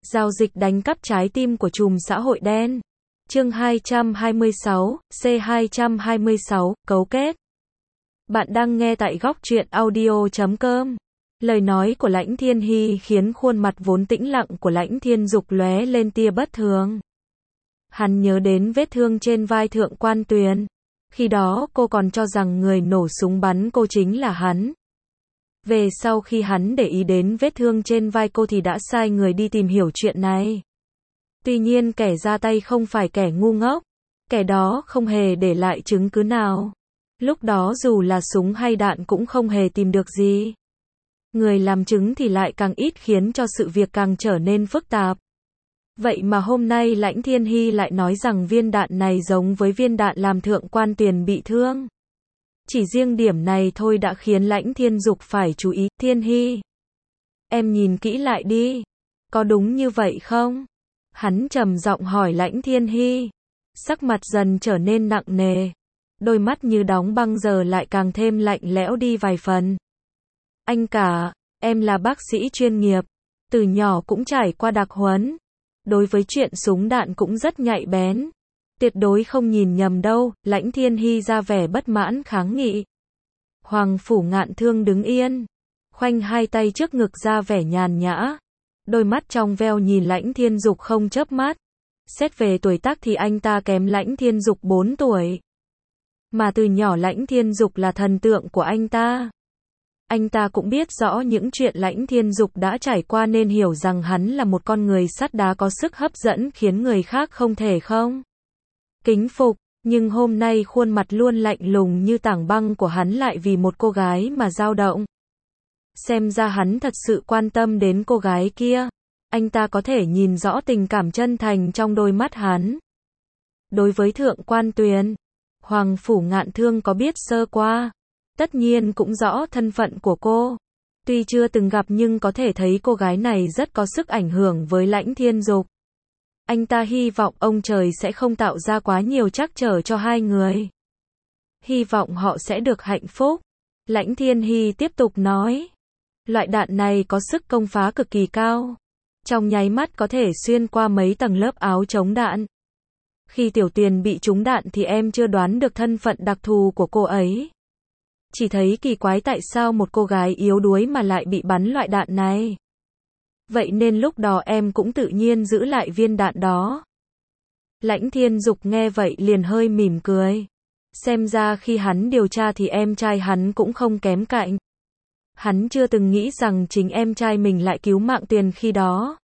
Giao dịch đánh cắp trái tim của trùm xã hội đen. Chương 226, C226, cấu kết. Bạn đang nghe tại góc truyện audio.com. Lời nói của Lãnh Thiên Hy khiến khuôn mặt vốn tĩnh lặng của Lãnh Thiên Dục lóe lên tia bất thường. Hắn nhớ đến vết thương trên vai Thượng Quan Tuyền. Khi đó cô còn cho rằng người nổ súng bắn cô chính là hắn. Về sau khi hắn để ý đến vết thương trên vai cô thì đã sai người đi tìm hiểu chuyện này. Tuy nhiên kẻ ra tay không phải kẻ ngu ngốc. Kẻ đó không hề để lại chứng cứ nào. Lúc đó dù là súng hay đạn cũng không hề tìm được gì. Người làm chứng thì lại càng ít khiến cho sự việc càng trở nên phức tạp. Vậy mà hôm nay Lãnh Thiên Hy lại nói rằng viên đạn này giống với viên đạn làm Thượng Quan Tuyền bị thương. Chỉ riêng điểm này thôi đã khiến Lãnh Thiên Dục phải chú ý. Thiên Hy, em nhìn kỹ lại đi. Có đúng như vậy không? Hắn trầm giọng hỏi Lãnh Thiên Hy. Sắc mặt dần trở nên nặng nề. Đôi mắt như đóng băng giờ lại càng thêm lạnh lẽo đi vài phần. Anh cả, em là bác sĩ chuyên nghiệp. Từ nhỏ cũng trải qua đặc huấn. Đối với chuyện súng đạn cũng rất nhạy bén. Tuyệt đối không nhìn nhầm đâu. Lãnh Thiên Hy ra vẻ bất mãn kháng nghị. Hoàng Phủ Ngạn Thương đứng yên, khoanh hai tay trước ngực ra vẻ nhàn nhã. Đôi mắt trong veo nhìn Lãnh Thiên Dục không chớp mắt. Xét về tuổi tác thì anh ta kém Lãnh Thiên Dục 4 tuổi. Mà từ nhỏ Lãnh Thiên Dục là thần tượng của anh ta. Anh ta cũng biết rõ những chuyện Lãnh Thiên Dục đã trải qua nên hiểu rằng hắn là một con người sắt đá có sức hấp dẫn khiến người khác không thể không kính phục. Nhưng hôm nay khuôn mặt luôn lạnh lùng như tảng băng của hắn lại vì một cô gái mà dao động. Xem ra hắn thật sự quan tâm đến cô gái kia. Anh ta có thể nhìn rõ tình cảm chân thành trong đôi mắt hắn. Đối với Thượng Quan Tuyền, Hoàng Phủ Ngạn Thương có biết sơ qua. Tất nhiên cũng rõ thân phận của cô. Tuy chưa từng gặp nhưng có thể thấy cô gái này rất có sức ảnh hưởng với Lãnh Thiên Dục. Anh ta hy vọng ông trời sẽ không tạo ra quá nhiều trắc trở cho hai người. Hy vọng họ sẽ được hạnh phúc. Lãnh Thiên Hy tiếp tục nói. Loại đạn này có sức công phá cực kỳ cao. Trong nháy mắt có thể xuyên qua mấy tầng lớp áo chống đạn. Khi Tiểu Tuyền bị trúng đạn thì em chưa đoán được thân phận đặc thù của cô ấy. Chỉ thấy kỳ quái tại sao một cô gái yếu đuối mà lại bị bắn loại đạn này. Vậy nên lúc đó em cũng tự nhiên giữ lại viên đạn đó. Lãnh Thiên Dục nghe vậy liền hơi mỉm cười. Xem ra khi hắn điều tra thì em trai hắn cũng không kém cạnh. Hắn chưa từng nghĩ rằng chính em trai mình lại cứu mạng Tuyền khi đó.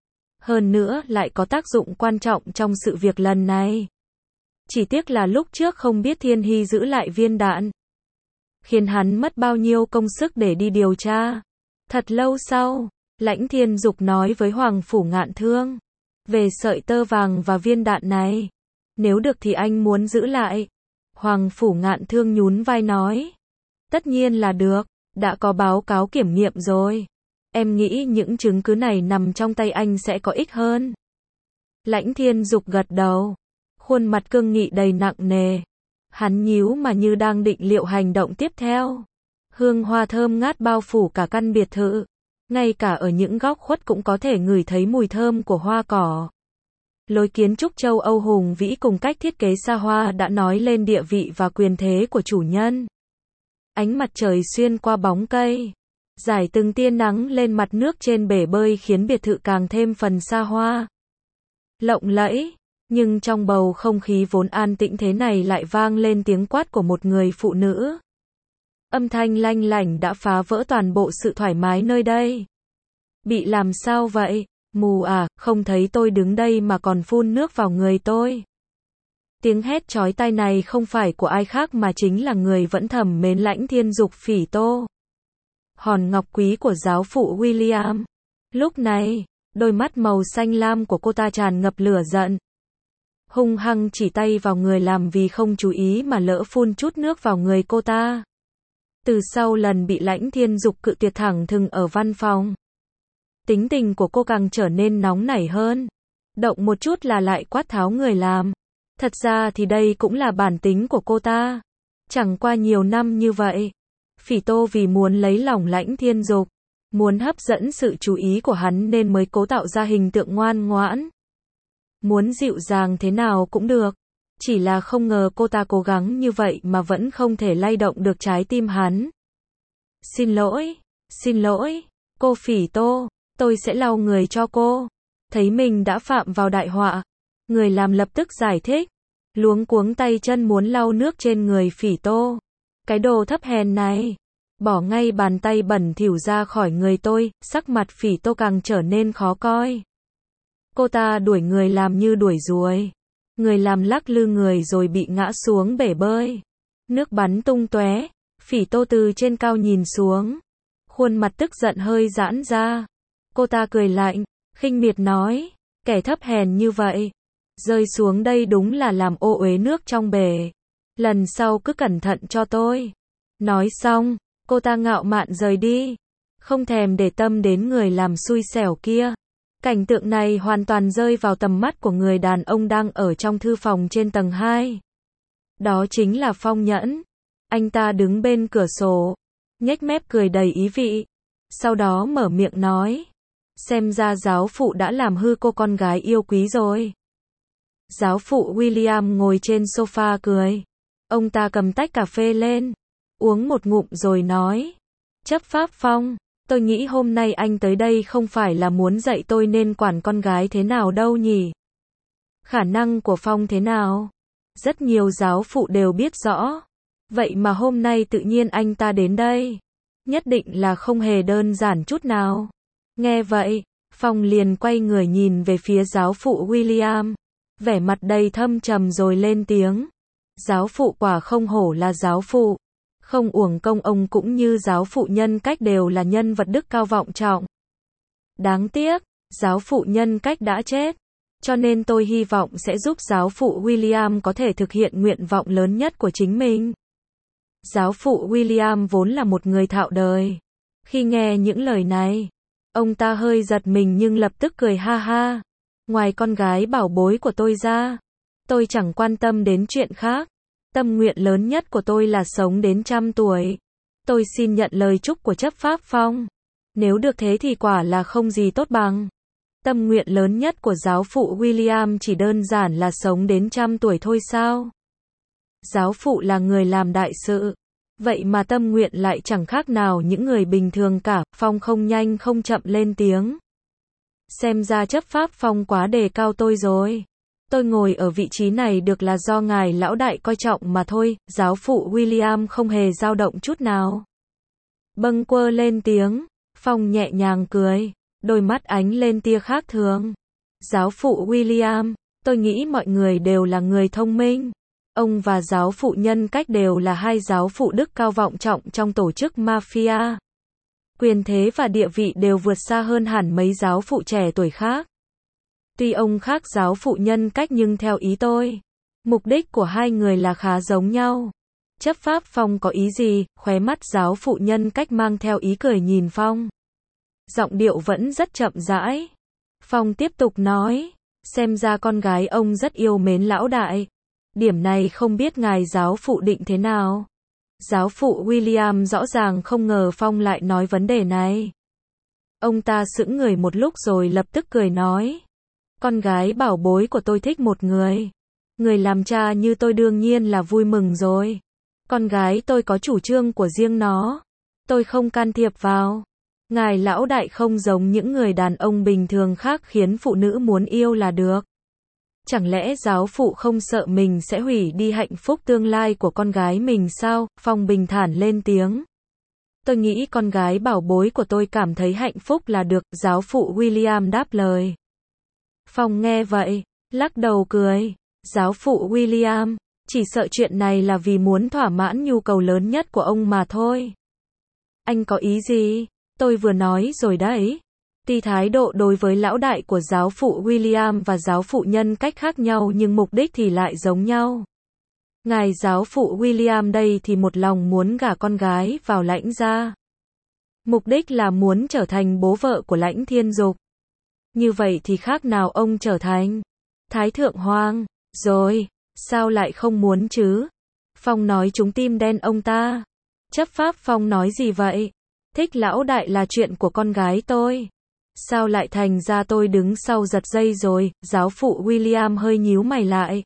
Hơn nữa lại có tác dụng quan trọng trong sự việc lần này. Chỉ tiếc là lúc trước không biết Thiên Hy giữ lại viên đạn. Khiến hắn mất bao nhiêu công sức để đi điều tra. Thật lâu sau, Lãnh Thiên Dục nói với Hoàng Phủ Ngạn Thương. Về sợi tơ vàng và viên đạn này. Nếu được thì anh muốn giữ lại. Hoàng Phủ Ngạn Thương nhún vai nói. Tất nhiên là được, đã có báo cáo kiểm nghiệm rồi. Em nghĩ những chứng cứ này nằm trong tay anh sẽ có ích hơn. Lãnh Thiên Dục gật đầu. Khuôn mặt cương nghị đầy nặng nề. Hắn nhíu mà như đang định liệu hành động tiếp theo. Hương hoa thơm ngát bao phủ cả căn biệt thự. Ngay cả ở những góc khuất cũng có thể ngửi thấy mùi thơm của hoa cỏ. Lối kiến trúc châu Âu hùng vĩ cùng cách thiết kế xa hoa đã nói lên địa vị và quyền thế của chủ nhân. Ánh mặt trời xuyên qua bóng cây, rải từng tia nắng lên mặt nước trên bể bơi khiến biệt thự càng thêm phần xa hoa. Lộng lẫy, nhưng trong bầu không khí vốn an tĩnh thế này lại vang lên tiếng quát của một người phụ nữ. Âm thanh lanh lảnh đã phá vỡ toàn bộ sự thoải mái nơi đây. Bị làm sao vậy? Mù à, không thấy tôi đứng đây mà còn phun nước vào người tôi. Tiếng hét chói tai này không phải của ai khác mà chính là người vẫn thầm mến Lãnh Thiên Dục Phỉ Tô. Hòn ngọc quý của giáo phụ William. Lúc này, đôi mắt màu xanh lam của cô ta tràn ngập lửa giận. Hung hăng chỉ tay vào người làm vì không chú ý mà lỡ phun chút nước vào người cô ta. Từ sau lần bị Lãnh Thiên Dục cự tuyệt thẳng thừng ở văn phòng, tính tình của cô càng trở nên nóng nảy hơn. Động một chút là lại quát tháo người làm. Thật ra thì đây cũng là bản tính của cô ta. Chẳng qua nhiều năm như vậy, Phỉ Tô vì muốn lấy lòng Lãnh Thiên Dục, Muốn hấp dẫn sự chú ý của hắn nên mới cố tạo ra hình tượng ngoan ngoãn. Muốn dịu dàng thế nào cũng được. Chỉ là không ngờ cô ta cố gắng như vậy mà vẫn không thể lay động được trái tim hắn. Xin lỗi, cô Phỉ Tô, tôi sẽ lau người cho cô. Thấy mình đã phạm vào đại họa, người làm lập tức giải thích, luống cuống tay chân muốn lau nước trên người Phỉ Tô. Cái đồ thấp hèn này, bỏ ngay bàn tay bẩn thỉu ra khỏi người tôi, sắc mặt Phỉ Tô càng trở nên khó coi. Cô ta đuổi người làm như đuổi ruồi. Người làm lắc lư người rồi bị ngã xuống bể bơi. Nước bắn tung tóe, Phỉ Tô từ trên cao nhìn xuống. Khuôn mặt tức giận hơi giãn ra. Cô ta cười lạnh, khinh miệt nói, kẻ thấp hèn như vậy, rơi xuống đây đúng là làm ô uế nước trong bể. Lần sau cứ cẩn thận cho tôi. Nói xong, cô ta ngạo mạn rời đi, không thèm để tâm đến người làm xui xẻo kia. Cảnh tượng này hoàn toàn rơi vào tầm mắt của người đàn ông đang ở trong thư phòng trên tầng 2. Đó chính là Phong Nhẫn. Anh ta đứng bên cửa sổ, nhếch mép cười đầy ý vị. Sau đó mở miệng nói, xem ra giáo phụ đã làm hư cô con gái yêu quý rồi. Giáo phụ William ngồi trên sofa cười. Ông ta cầm tách cà phê lên, uống một ngụm rồi nói, chấp pháp Phong, tôi nghĩ hôm nay anh tới đây không phải là muốn dạy tôi nên quản con gái thế nào đâu nhỉ. Khả năng của Phong thế nào? Rất nhiều giáo phụ đều biết rõ. Vậy mà hôm nay tự nhiên anh ta đến đây. Nhất định là không hề đơn giản chút nào. Nghe vậy, Phong liền quay người nhìn về phía giáo phụ William. Vẻ mặt đầy thâm trầm rồi lên tiếng. Giáo phụ quả không hổ là giáo phụ. Không uổng công ông cũng như giáo phụ Nhân Cách đều là nhân vật đức cao vọng trọng. Đáng tiếc, giáo phụ Nhân Cách đã chết. Cho nên tôi hy vọng sẽ giúp giáo phụ William có thể thực hiện nguyện vọng lớn nhất của chính mình. Giáo phụ William vốn là một người thạo đời. Khi nghe những lời này, ông ta hơi giật mình nhưng lập tức cười ha ha. Ngoài con gái bảo bối của tôi ra, tôi chẳng quan tâm đến chuyện khác. Tâm nguyện lớn nhất của tôi là sống đến 100 tuổi. Tôi xin nhận lời chúc của chấp pháp Phong. Nếu được thế thì quả là không gì tốt bằng. Tâm nguyện lớn nhất của giáo phụ William chỉ đơn giản là sống đến 100 tuổi thôi sao? Giáo phụ là người làm đại sự. Vậy mà tâm nguyện lại chẳng khác nào những người bình thường cả. Phong không nhanh không chậm lên tiếng. Xem ra chấp pháp Phong quá đề cao tôi rồi. Tôi ngồi ở vị trí này được là do ngài lão đại coi trọng mà thôi. Giáo phụ William không hề dao động chút nào. Bâng quơ lên tiếng. Phong nhẹ nhàng cười. Đôi mắt ánh lên tia khác thường. Giáo phụ William, tôi nghĩ mọi người đều là người thông minh. Ông và giáo phụ Nhân Cách đều là hai giáo phụ đức cao vọng trọng trong tổ chức mafia. Quyền thế và địa vị đều vượt xa hơn hẳn mấy giáo phụ trẻ tuổi khác. Tuy ông khác giáo phụ Nhân Cách nhưng theo ý tôi, mục đích của hai người là khá giống nhau. Chấp pháp Phong có ý gì? Khóe mắt giáo phụ Nhân Cách mang theo ý cười nhìn Phong. Giọng điệu vẫn rất chậm rãi. Phong tiếp tục nói, xem ra con gái ông rất yêu mến lão đại. Điểm này không biết ngài giáo phụ định thế nào. Giáo phụ William rõ ràng không ngờ Phong lại nói vấn đề này. Ông ta sững người một lúc rồi lập tức cười nói, con gái bảo bối của tôi thích một người. Người làm cha như tôi đương nhiên là vui mừng rồi. Con gái tôi có chủ trương của riêng nó. Tôi không can thiệp vào. Ngài lão đại không giống những người đàn ông bình thường khác khiến phụ nữ muốn yêu là được. Chẳng lẽ giáo phụ không sợ mình sẽ hủy đi hạnh phúc tương lai của con gái mình sao? Phong bình thản lên tiếng. Tôi nghĩ con gái bảo bối của tôi cảm thấy hạnh phúc là được, giáo phụ William đáp lời. Phong nghe vậy, lắc đầu cười. Giáo phụ William, chỉ sợ chuyện này là vì muốn thỏa mãn nhu cầu lớn nhất của ông mà thôi. Anh có ý gì? Tôi vừa nói rồi đấy. Tuy thái độ đối với lão đại của giáo phụ William và giáo phụ Nhân Cách khác nhau nhưng mục đích thì lại giống nhau. Ngài giáo phụ William đây thì một lòng muốn gả con gái vào Lãnh gia. Mục đích là muốn trở thành bố vợ của Lãnh Thiên Dục. Như vậy thì khác nào ông trở thành Thái Thượng Hoàng, rồi, sao lại không muốn chứ? Phong nói trúng tim đen ông ta. Chấp pháp Phong nói gì vậy? Thích lão đại là chuyện của con gái tôi. Sao lại thành ra tôi đứng sau giật dây rồi? Giáo phụ William hơi nhíu mày lại.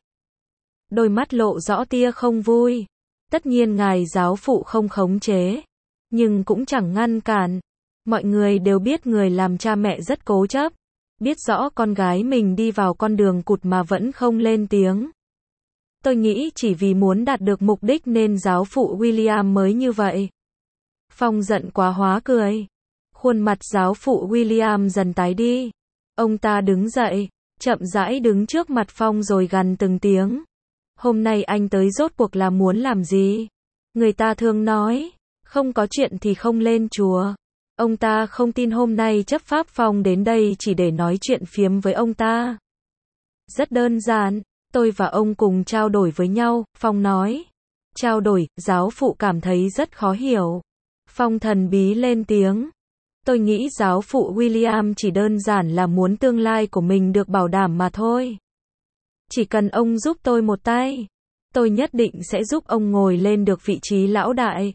Đôi mắt lộ rõ tia không vui. Tất nhiên ngài giáo phụ không khống chế, nhưng cũng chẳng ngăn cản. Mọi người đều biết người làm cha mẹ rất cố chấp. Biết rõ con gái mình đi vào con đường cụt mà vẫn không lên tiếng. Tôi nghĩ chỉ vì muốn đạt được mục đích nên giáo phụ William mới như vậy. Phong giận quá hóa cười. Khuôn mặt giáo phụ William dần tái đi. Ông ta đứng dậy, chậm rãi đứng trước mặt Phong rồi gằn từng tiếng. Hôm nay anh tới rốt cuộc là muốn làm gì? Người ta thường nói, không có chuyện thì không lên chùa. Ông ta không tin hôm nay chấp pháp Phong đến đây chỉ để nói chuyện phiếm với ông ta. Rất đơn giản, tôi và ông cùng trao đổi với nhau, Phong nói. Trao đổi, giáo phụ cảm thấy rất khó hiểu. Phong thần bí lên tiếng. Tôi nghĩ giáo phụ William chỉ đơn giản là muốn tương lai của mình được bảo đảm mà thôi. Chỉ cần ông giúp tôi một tay, tôi nhất định sẽ giúp ông ngồi lên được vị trí lão đại.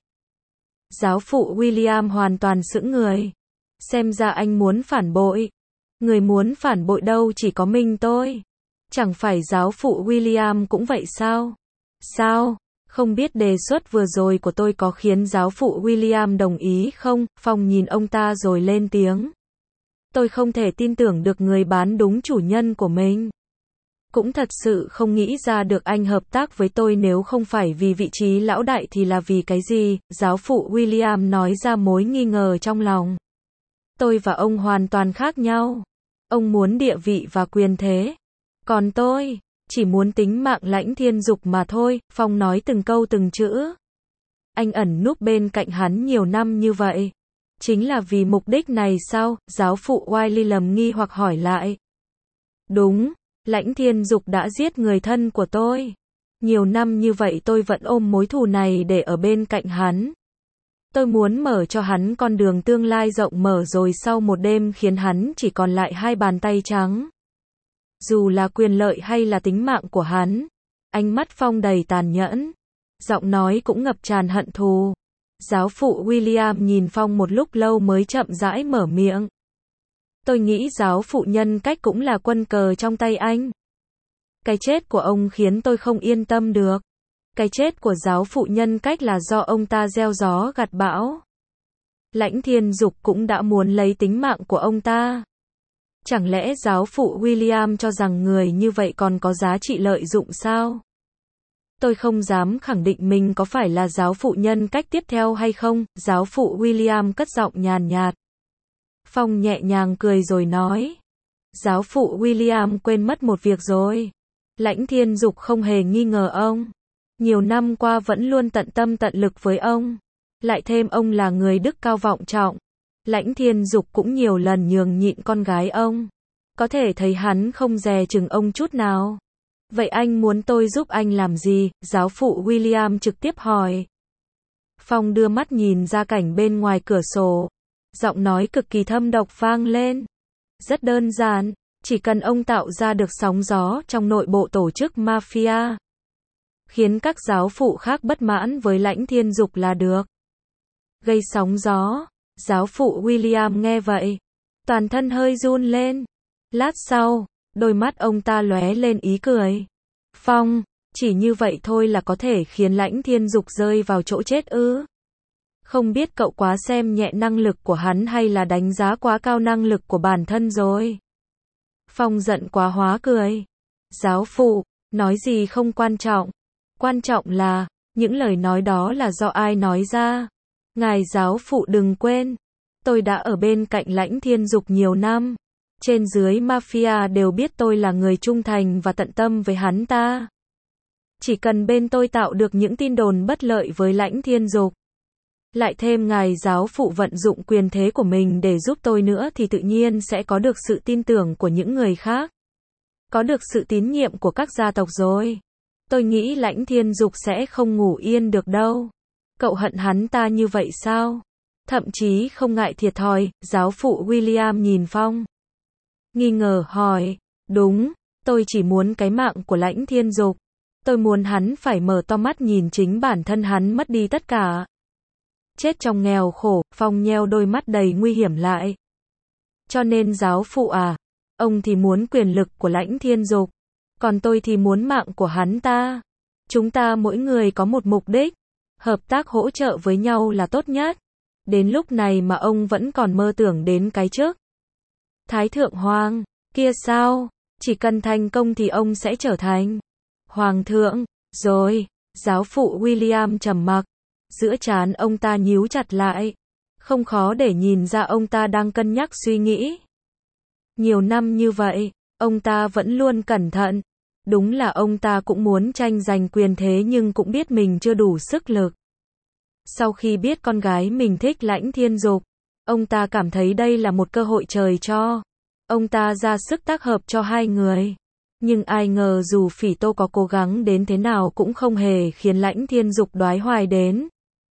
Giáo phụ William hoàn toàn sững người. Xem ra anh muốn phản bội. Người muốn phản bội đâu chỉ có mình tôi. Chẳng phải giáo phụ William cũng vậy sao? Sao? Không biết đề xuất vừa rồi của tôi có khiến giáo phụ William đồng ý không? Phong nhìn ông ta rồi lên tiếng. Tôi không thể tin tưởng được người bán đúng chủ nhân của mình. Cũng thật sự không nghĩ ra được anh hợp tác với tôi nếu không phải vì vị trí lão đại thì là vì cái gì? Giáo phụ William nói ra mối nghi ngờ trong lòng. Tôi và ông hoàn toàn khác nhau. Ông muốn địa vị và quyền thế. Còn tôi chỉ muốn tính mạng Lãnh Thiên Dục mà thôi. Phong nói từng câu từng chữ. Anh ẩn núp bên cạnh hắn nhiều năm như vậy. Chính là vì mục đích này sao? Giáo phụ Wiley lầm nghi hoặc hỏi lại. Đúng, Lãnh Thiên Dục đã giết người thân của tôi. Nhiều năm như vậy tôi vẫn ôm mối thù này để ở bên cạnh hắn. Tôi muốn mở cho hắn con đường tương lai rộng mở rồi sau một đêm khiến hắn chỉ còn lại hai bàn tay trắng. Dù là quyền lợi hay là tính mạng của hắn. Ánh mắt Phong đầy tàn nhẫn. Giọng nói cũng ngập tràn hận thù. Giáo phụ William nhìn Phong một lúc lâu mới chậm rãi mở miệng. Tôi nghĩ giáo phụ Nhân Cách cũng là quân cờ trong tay anh. Cái chết của ông khiến tôi không yên tâm được. Cái chết của giáo phụ Nhân Cách là do ông ta gieo gió gặt bão. Lãnh Thiên Dục cũng đã muốn lấy tính mạng của ông ta. Chẳng lẽ giáo phụ William cho rằng người như vậy còn có giá trị lợi dụng sao? Tôi không dám khẳng định mình có phải là giáo phụ Nhân Cách tiếp theo hay không. Giáo phụ William cất giọng nhàn nhạt. Phong nhẹ nhàng cười rồi nói. Giáo phụ William quên mất một việc rồi. Lãnh Thiên Dục không hề nghi ngờ ông. Nhiều năm qua vẫn luôn tận tâm tận lực với ông. Lại thêm ông là người đức cao vọng trọng. Lãnh Thiên Dục cũng nhiều lần nhường nhịn con gái ông. Có thể thấy hắn không dè chừng ông chút nào. Vậy anh muốn tôi giúp anh làm gì? Giáo phụ William trực tiếp hỏi. Phong đưa mắt nhìn ra cảnh bên ngoài cửa sổ. Giọng nói cực kỳ thâm độc vang lên. Rất đơn giản, chỉ cần ông tạo ra được sóng gió trong nội bộ tổ chức mafia. Khiến các giáo phụ khác bất mãn với Lãnh Thiên Dục là được. Gây sóng gió. Giáo phụ William nghe vậy. Toàn thân hơi run lên. Lát sau, đôi mắt ông ta lóe lên ý cười. Phong, chỉ như vậy thôi là có thể khiến Lãnh Thiên Dục rơi vào chỗ chết ư? Không biết cậu quá xem nhẹ năng lực của hắn hay là đánh giá quá cao năng lực của bản thân rồi. Phong giận quá hóa cười. Giáo phụ, nói gì không quan trọng. Quan trọng là, những lời nói đó là do ai nói ra. Ngài giáo phụ đừng quên. Tôi đã ở bên cạnh Lãnh Thiên Dục nhiều năm. Trên dưới mafia đều biết tôi là người trung thành và tận tâm với hắn ta. Chỉ cần bên tôi tạo được những tin đồn bất lợi với Lãnh Thiên Dục. Lại thêm ngài giáo phụ vận dụng quyền thế của mình để giúp tôi nữa thì tự nhiên sẽ có được sự tin tưởng của những người khác. Có được sự tín nhiệm của các gia tộc rồi. Tôi nghĩ Lãnh Thiên Dục sẽ không ngủ yên được đâu. Cậu hận hắn ta như vậy sao? Thậm chí không ngại thiệt thòi. Giáo phụ William nhìn Phong. Nghi ngờ hỏi. Đúng, tôi chỉ muốn cái mạng của Lãnh Thiên Dục. Tôi muốn hắn phải mở to mắt nhìn chính bản thân hắn mất đi tất cả. Chết trong nghèo khổ, Phong nheo đôi mắt đầy nguy hiểm lại. Cho nên giáo phụ à, ông thì muốn quyền lực của Lãnh Thiên Dục, còn tôi thì muốn mạng của hắn ta. Chúng ta mỗi người có một mục đích, hợp tác hỗ trợ với nhau là tốt nhất. Đến lúc này mà ông vẫn còn mơ tưởng đến cái chức Thái Thượng Hoàng, kia sao? Chỉ cần thành công thì ông sẽ trở thành Hoàng thượng, rồi. Giáo phụ William trầm mặc, giữa trán ông ta nhíu chặt lại. Không khó để nhìn ra ông ta đang cân nhắc suy nghĩ. Nhiều năm như vậy, ông ta vẫn luôn cẩn thận. Đúng là ông ta cũng muốn tranh giành quyền thế nhưng cũng biết mình chưa đủ sức lực. Sau khi biết con gái mình thích Lãnh Thiên Dục, ông ta cảm thấy đây là một cơ hội trời cho. Ông ta ra sức tác hợp cho hai người. Nhưng ai ngờ dù Phỉ Tô có cố gắng đến thế nào cũng không hề khiến Lãnh Thiên Dục đoái hoài đến.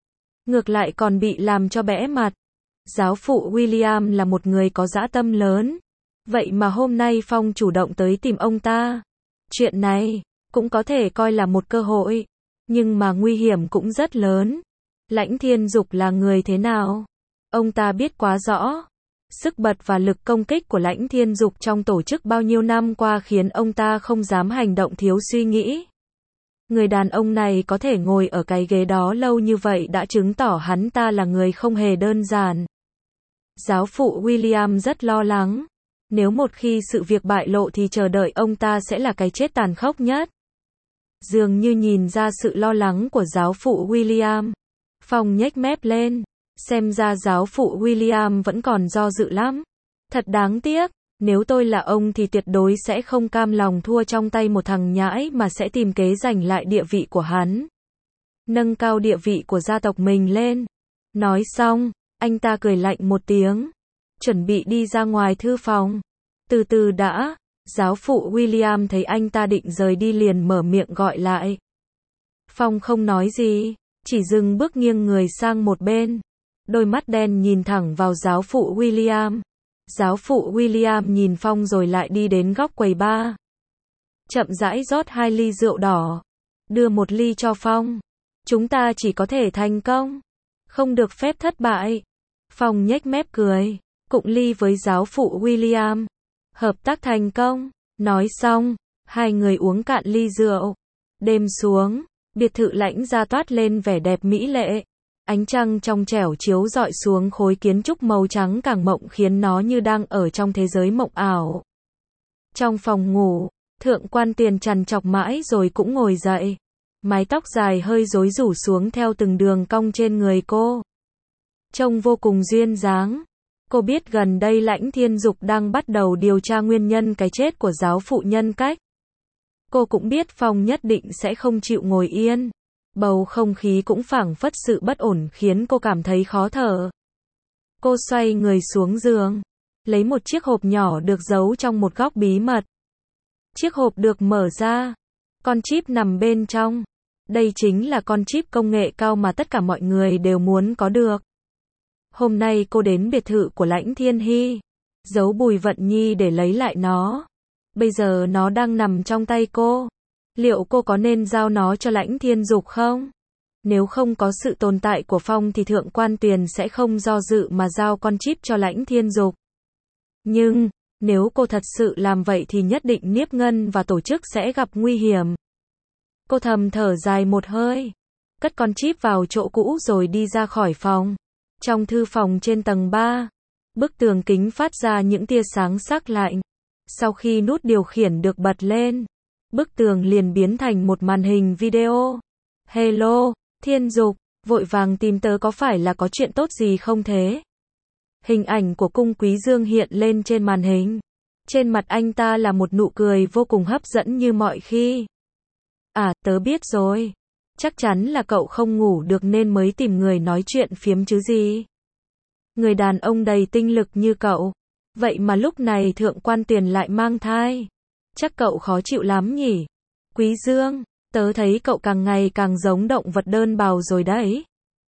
Ngược lại còn bị làm cho bẽ mặt. Giáo phụ William là một người có dã tâm lớn. Vậy mà hôm nay Phong chủ động tới tìm ông ta. Chuyện này cũng có thể coi là một cơ hội, nhưng mà nguy hiểm cũng rất lớn. Lãnh Thiên Dục là người thế nào? Ông ta biết quá rõ. Sức bật và lực công kích của Lãnh Thiên Dục trong tổ chức bao nhiêu năm qua khiến ông ta không dám hành động thiếu suy nghĩ. Người đàn ông này có thể ngồi ở cái ghế đó lâu như vậy đã chứng tỏ hắn ta là người không hề đơn giản. Giáo phụ William rất lo lắng. Nếu một khi sự việc bại lộ thì chờ đợi ông ta sẽ là cái chết tàn khốc nhất. Dường như nhìn ra sự lo lắng của giáo phụ William, Phong nhếch mép lên. Xem ra giáo phụ William vẫn còn do dự lắm. Thật đáng tiếc, nếu tôi là ông thì tuyệt đối sẽ không cam lòng thua trong tay một thằng nhãi mà sẽ tìm kế giành lại địa vị của hắn. Nâng cao địa vị của gia tộc mình lên. Nói xong, anh ta cười lạnh một tiếng. Chuẩn bị đi ra ngoài thư phòng. Từ từ đã, giáo phụ William thấy anh ta định rời đi liền mở miệng gọi lại. Phong không nói gì, chỉ dừng bước nghiêng người sang một bên. Đôi mắt đen nhìn thẳng vào giáo phụ William. Giáo phụ William nhìn Phong rồi lại đi đến góc quầy bar. Chậm rãi rót 2 ly rượu đỏ. Đưa 1 ly cho Phong. Chúng ta chỉ có thể thành công, không được phép thất bại. Phong nhếch mép cười, cụng ly với giáo phụ William. Hợp tác thành công. Nói xong, hai người uống cạn ly rượu. Đêm xuống, biệt thự Lãnh gia toát lên vẻ đẹp mỹ lệ. Ánh trăng trong trẻo chiếu rọi xuống khối kiến trúc màu trắng càng mộng khiến nó như đang ở trong thế giới mộng ảo. Trong phòng ngủ, Thượng Quan Tuyền trằn trọc mãi rồi cũng ngồi dậy. Mái tóc dài hơi rối rủ xuống theo từng đường cong trên người cô. Trông vô cùng duyên dáng. Cô biết gần đây Lãnh Thiên Dục đang bắt đầu điều tra nguyên nhân cái chết của giáo phụ Nhân Cách. Cô cũng biết Phong nhất định sẽ không chịu ngồi yên. Bầu không khí cũng phảng phất sự bất ổn khiến cô cảm thấy khó thở. Cô xoay người xuống giường, lấy một chiếc hộp nhỏ được giấu trong một góc bí mật. Chiếc hộp được mở ra, con chip nằm bên trong. Đây chính là con chip công nghệ cao mà tất cả mọi người đều muốn có được. Hôm nay cô đến biệt thự của Lãnh Thiên Hy, giấu Bùi Vận Nhi để lấy lại nó. Bây giờ nó đang nằm trong tay cô. Liệu cô có nên giao nó cho Lãnh Thiên Dục không? Nếu không có sự tồn tại của Phong thì Thượng Quan Tuyền sẽ không do dự mà giao con chip cho Lãnh Thiên Dục. Nhưng, nếu cô thật sự làm vậy thì nhất định Niếp Ngân và tổ chức sẽ gặp nguy hiểm. Cô thầm thở dài một hơi, cất con chip vào chỗ cũ rồi đi ra khỏi phòng. Trong thư phòng trên tầng 3, bức tường kính phát ra những tia sáng sắc lạnh. Sau khi nút điều khiển được bật lên, bức tường liền biến thành một màn hình video. Hello, Thiên Dục, vội vàng tìm tớ có phải là có chuyện tốt gì không thế? Hình ảnh của Cung Quý Dương hiện lên trên màn hình. Trên mặt anh ta là một nụ cười vô cùng hấp dẫn như mọi khi. À, tớ biết rồi. Chắc chắn là cậu không ngủ được nên mới tìm người nói chuyện phiếm chứ gì. Người đàn ông đầy tinh lực như cậu. Vậy mà lúc này Thượng Quan Tuyền lại mang thai. Chắc cậu khó chịu lắm nhỉ? Quý Dương, tớ thấy cậu càng ngày càng giống động vật đơn bào rồi đấy.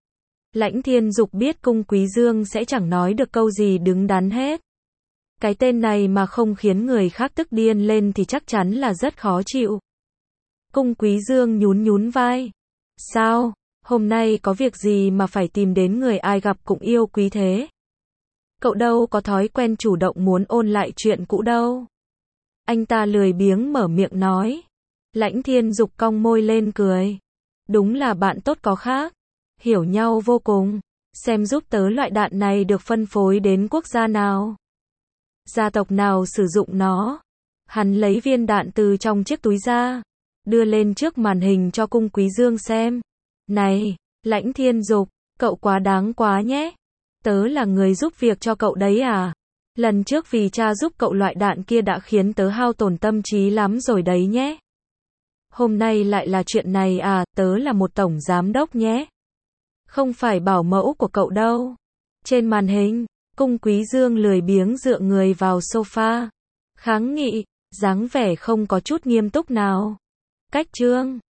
Lãnh Thiên Dục biết Cung Quý Dương sẽ chẳng nói được câu gì đứng đắn hết. Cái tên này mà không khiến người khác tức điên lên thì chắc chắn là rất khó chịu. Cung Quý Dương nhún nhún vai. Sao? Hôm nay có việc gì mà phải tìm đến người ai gặp cũng yêu quý thế? Cậu đâu có thói quen chủ động muốn ôn lại chuyện cũ đâu. Anh ta lười biếng mở miệng nói. Lãnh Thiên Dục cong môi lên cười. Đúng là bạn tốt có khác. Hiểu nhau vô cùng. Xem giúp tớ loại đạn này được phân phối đến quốc gia nào? Gia tộc nào sử dụng nó? Hắn lấy viên đạn từ trong chiếc túi ra, đưa lên trước màn hình cho Cung Quý Dương xem. Này, Lãnh Thiên Dục, cậu quá đáng quá nhé. Tớ là người giúp việc cho cậu đấy à? Lần trước vì cha giúp cậu loại đạn kia đã khiến tớ hao tổn tâm trí lắm rồi đấy nhé. Hôm nay lại là chuyện này à, tớ là một tổng giám đốc nhé. Không phải bảo mẫu của cậu đâu. Trên màn hình, Cung Quý Dương lười biếng dựa người vào sofa. Kháng nghị, dáng vẻ không có chút nghiêm túc nào. Cách chương